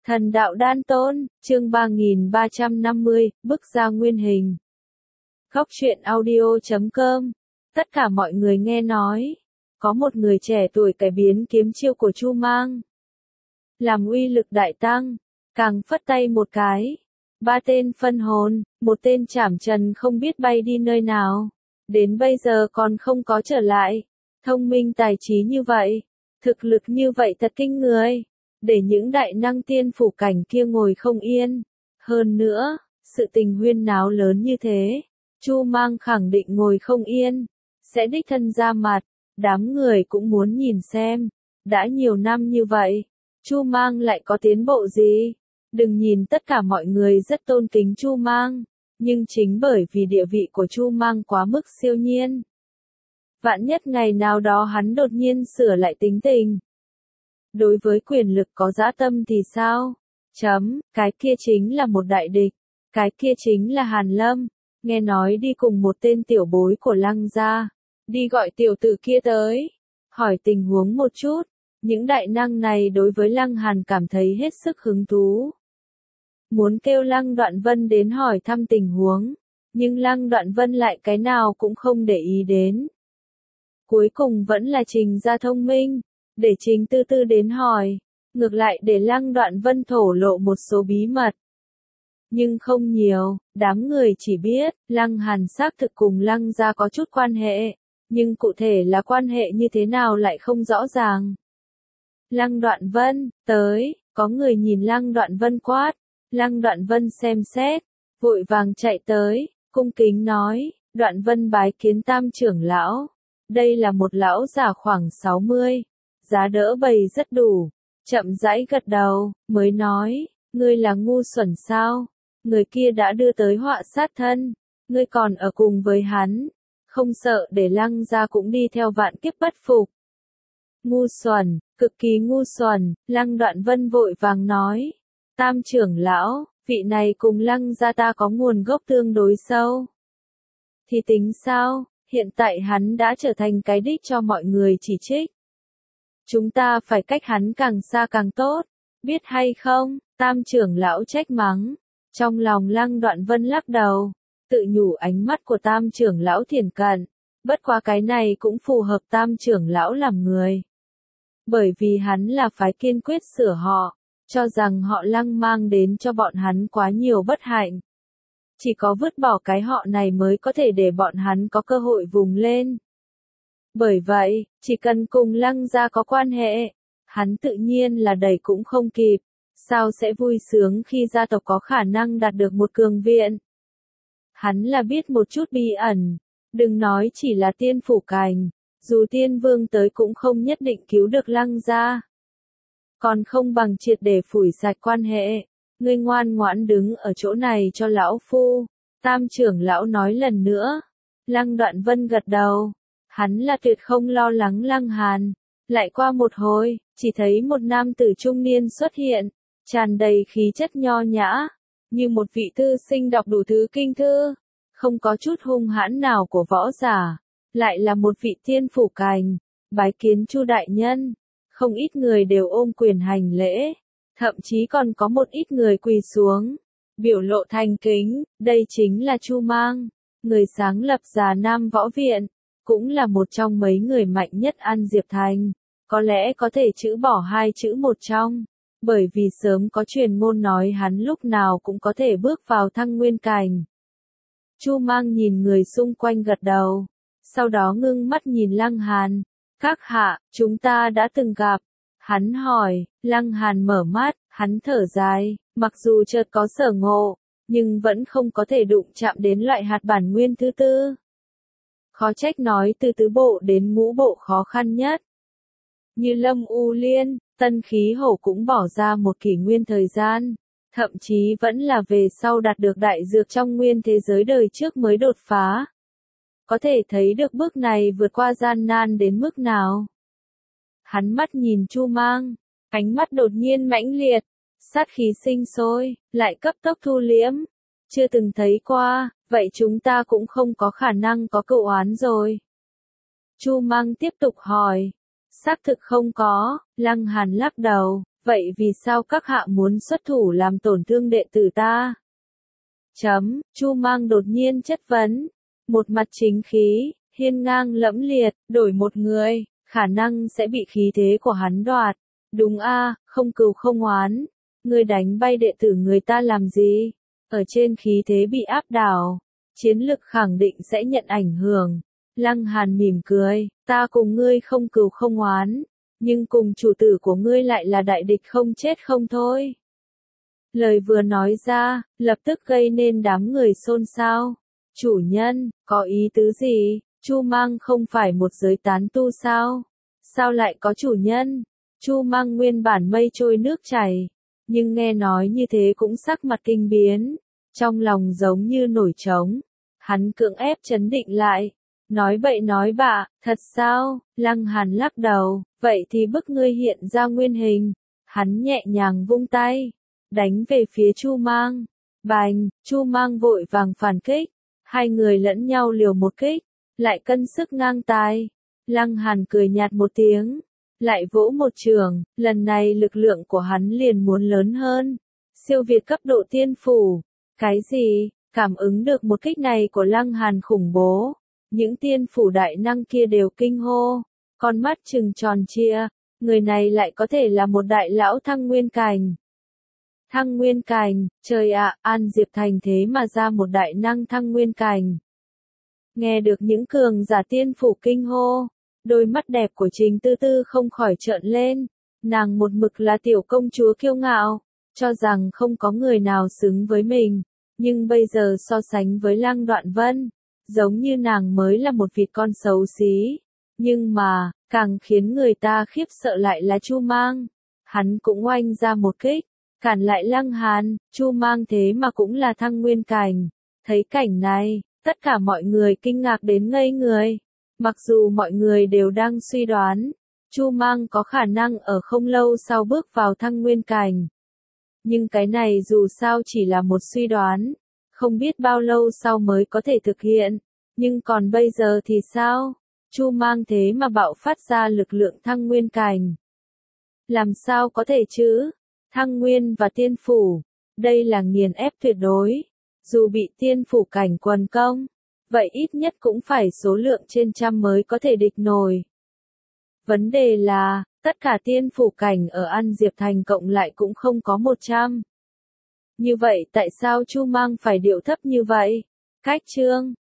Thần đạo đan tôn, chương 3350, bức ra nguyên hình. Góc truyện audio.com. Tất cả mọi người nghe nói, có một người trẻ tuổi cải biến kiếm chiêu của Chu Mang, làm uy lực đại tăng, càng phất tay một cái, ba tên phân hồn, một tên chảm trần không biết bay đi nơi nào, đến bây giờ còn không có trở lại. Thông minh tài trí như vậy, thực lực như vậy thật kinh người, để những đại năng tiên phủ cảnh kia ngồi không yên. Hơn nữa, sự tình huyên náo lớn như thế, Chu Mang khẳng định ngồi không yên, sẽ đích thân ra mặt, đám người cũng muốn nhìn xem, đã nhiều năm như vậy, Chu Mang lại có tiến bộ gì? Đừng nhìn tất cả mọi người rất tôn kính Chu Mang, nhưng chính bởi vì địa vị của Chu Mang quá mức siêu nhiên. Vạn nhất ngày nào đó hắn đột nhiên sửa lại tính tình. Đối với quyền lực có dã tâm thì sao? Cái kia chính là một đại địch, cái kia chính là Hàn Lâm, nghe nói đi cùng một tên tiểu bối của Lăng gia, đi gọi tiểu tử kia tới, hỏi tình huống một chút. Những đại năng này đối với Lăng Hàn cảm thấy hết sức hứng thú. Muốn kêu Lăng Đoạn Vân đến hỏi thăm tình huống, nhưng Lăng Đoạn Vân lại cái nào cũng không để ý đến. Cuối cùng vẫn là Trình Gia thông minh, để Trình Tư Tư đến hỏi, ngược lại để Lăng Đoạn Vân thổ lộ một số bí mật. Nhưng không nhiều, đám người chỉ biết, Lăng Hàn xác thực cùng Lăng gia có chút quan hệ, nhưng cụ thể là quan hệ như thế nào lại không rõ ràng. Lăng Đoạn Vân, tới, có người nhìn Lăng Đoạn Vân quát, Lăng Đoạn Vân xem xét, vội vàng chạy tới, cung kính nói, Đoạn Vân bái kiến Tam trưởng lão. Đây là một lão già khoảng 60, giá đỡ bầy rất đủ, chậm rãi gật đầu, mới nói, ngươi là ngu xuẩn sao? Người kia đã đưa tới họa sát thân, ngươi còn ở cùng với hắn, không sợ để Lăng gia cũng đi theo vạn kiếp bất phục. Ngu xuẩn, cực kỳ ngu xuẩn, Lăng Đoạn Vân vội vàng nói, Tam trưởng lão, vị này cùng Lăng gia ta có nguồn gốc tương đối sâu. Thì tính sao? Hiện tại hắn đã trở thành cái đích cho mọi người chỉ trích. Chúng ta phải cách hắn càng xa càng tốt, biết hay không? Tam trưởng lão trách mắng. Trong lòng Lăng Đoạn Vân lắc đầu, tự nhủ ánh mắt của Tam trưởng lão thiển cận, bất quá cái này cũng phù hợp Tam trưởng lão làm người. Bởi vì hắn là phái kiên quyết sửa họ, cho rằng họ Lăng mang đến cho bọn hắn quá nhiều bất hạnh. Chỉ có vứt bỏ cái họ này mới có thể để bọn hắn có cơ hội vùng lên. Bởi vậy, chỉ cần cùng Lăng gia có quan hệ, hắn tự nhiên là đẩy cũng không kịp, sao sẽ vui sướng khi gia tộc có khả năng đạt được một cường viện. Hắn là biết một chút bí ẩn, đừng nói chỉ là tiên phủ cảnh, dù tiên vương tới cũng không nhất định cứu được Lăng gia. Còn không bằng triệt để phủi sạch quan hệ. Ngươi ngoan ngoãn đứng ở chỗ này cho lão phu. Tam trưởng lão nói lần nữa. Lăng Đoạn Vân gật đầu. Hắn là tuyệt không lo lắng Lăng Hàn. Lại qua một hồi, chỉ thấy một nam tử trung niên xuất hiện, tràn đầy khí chất nho nhã, như một vị thư sinh đọc đủ thứ kinh thư, không có chút hung hãn nào của võ giả, lại là một vị tiên phủ cảnh, bái kiến Chu đại nhân. Không ít người đều ôm quyền hành lễ. Thậm chí còn có một ít người quỳ xuống, biểu lộ thành kính, đây chính là Chu Mang, người sáng lập Già Nam Võ Viện, cũng là một trong mấy người mạnh nhất An Diệp Thành, có lẽ có thể chữ bỏ hai chữ một trong, bởi vì sớm có truyền ngôn nói hắn lúc nào cũng có thể bước vào thăng nguyên cảnh. Chu Mang nhìn người xung quanh gật đầu, sau đó ngưng mắt nhìn Lăng Hàn, các hạ, chúng ta đã từng gặp. Hắn hỏi, Lăng Hàn mở mắt, hắn thở dài, mặc dù chợt có sở ngộ, nhưng vẫn không có thể đụng chạm đến loại hạt bản nguyên thứ tư. Khó trách nói từ tứ bộ đến ngũ bộ khó khăn nhất. Như Lâm U Liên, Tân Khí Hổ cũng bỏ ra một kỷ nguyên thời gian, thậm chí vẫn là về sau đạt được đại dược trong nguyên thế giới đời trước mới đột phá. Có thể thấy được bước này vượt qua gian nan đến mức nào. Hắn mắt nhìn Chu Mang, ánh mắt đột nhiên mãnh liệt, sát khí sinh sôi, lại cấp tốc thu liễm. Chưa từng thấy qua, vậy chúng ta cũng không có khả năng có cựu oán rồi. Chu Mang tiếp tục hỏi, xác thực không có, Lăng Hàn lắc đầu, Vậy vì sao các hạ muốn xuất thủ làm tổn thương đệ tử ta? Chu Mang đột nhiên chất vấn. Một mặt chính khí, hiên ngang lẫm liệt, đổi một người, khả năng sẽ bị khí thế của hắn đoạt. Đúng a, không cừu không oán. Ngươi đánh bay đệ tử người ta làm gì? Ở trên khí thế bị áp đảo, chiến lực khẳng định sẽ nhận ảnh hưởng. Lăng Hàn mỉm cười, ta cùng ngươi không cừu không oán, nhưng cùng chủ tử của ngươi lại là đại địch không chết không thôi. Lời vừa nói ra, lập tức gây nên đám người xôn xao. Chủ nhân, có ý tứ gì? Chu Mang không phải một giới tán tu sao? Sao lại có chủ nhân? Chu Mang nguyên bản mây trôi nước chảy, nhưng nghe nói như thế cũng sắc mặt kinh biến, trong lòng giống như nổi trống. Hắn cưỡng ép trấn định lại, nói bậy nói bạ, thật sao? Lăng Hàn lắc đầu, vậy thì bức ngươi hiện ra nguyên hình. Hắn nhẹ nhàng vung tay, đánh về phía Chu Mang. Bành, Chu Mang vội vàng phản kích, hai người lẫn nhau liều một kích, lại cân sức ngang tài. Lăng Hàn cười nhạt một tiếng, lại vỗ một trường, lần này lực lượng của hắn liền muốn lớn hơn, siêu việt cấp độ tiên phủ. Cái gì? Cảm ứng được một kích này của Lăng Hàn khủng bố, những tiên phủ đại năng kia đều kinh hô, con mắt trừng tròn trịa, người này lại có thể là một đại lão thăng nguyên cảnh. Thăng nguyên cảnh, trời ạ, An Diệp Thành thế mà ra một đại năng thăng nguyên cảnh. Nghe được những cường giả tiên phủ kinh hô, đôi mắt đẹp của Trình Tư Tư không khỏi trợn lên, nàng một mực là tiểu công chúa kiêu ngạo, cho rằng không có người nào xứng với mình, nhưng bây giờ so sánh với Lăng Đoạn Vân, giống như nàng mới là một vịt con xấu xí. Nhưng mà, càng khiến người ta khiếp sợ lại là Chu Mang, hắn cũng oanh ra một kích, cản lại Lăng Hàn. Chu Mang thế mà cũng là thăng nguyên cảnh. Thấy cảnh này, tất cả mọi người kinh ngạc đến ngây người. Mặc dù mọi người đều đang suy đoán, Chu Mang có khả năng ở không lâu sau bước vào thăng nguyên cảnh. Nhưng cái này dù sao chỉ là một suy đoán, không biết bao lâu sau mới có thể thực hiện. Nhưng còn bây giờ thì sao? Chu Mang thế mà bạo phát ra lực lượng thăng nguyên cảnh. Làm sao có thể chứ? Thăng nguyên và tiên phủ, đây là nghiền ép tuyệt đối. Dù bị tiên phủ cảnh quần công, vậy ít nhất cũng phải số lượng trên trăm mới có thể địch nổi. Vấn đề là, tất cả tiên phủ cảnh ở An Diệp Thành cộng lại cũng không có 100. Như vậy tại sao Chu Mang phải điệu thấp như vậy? Cách chương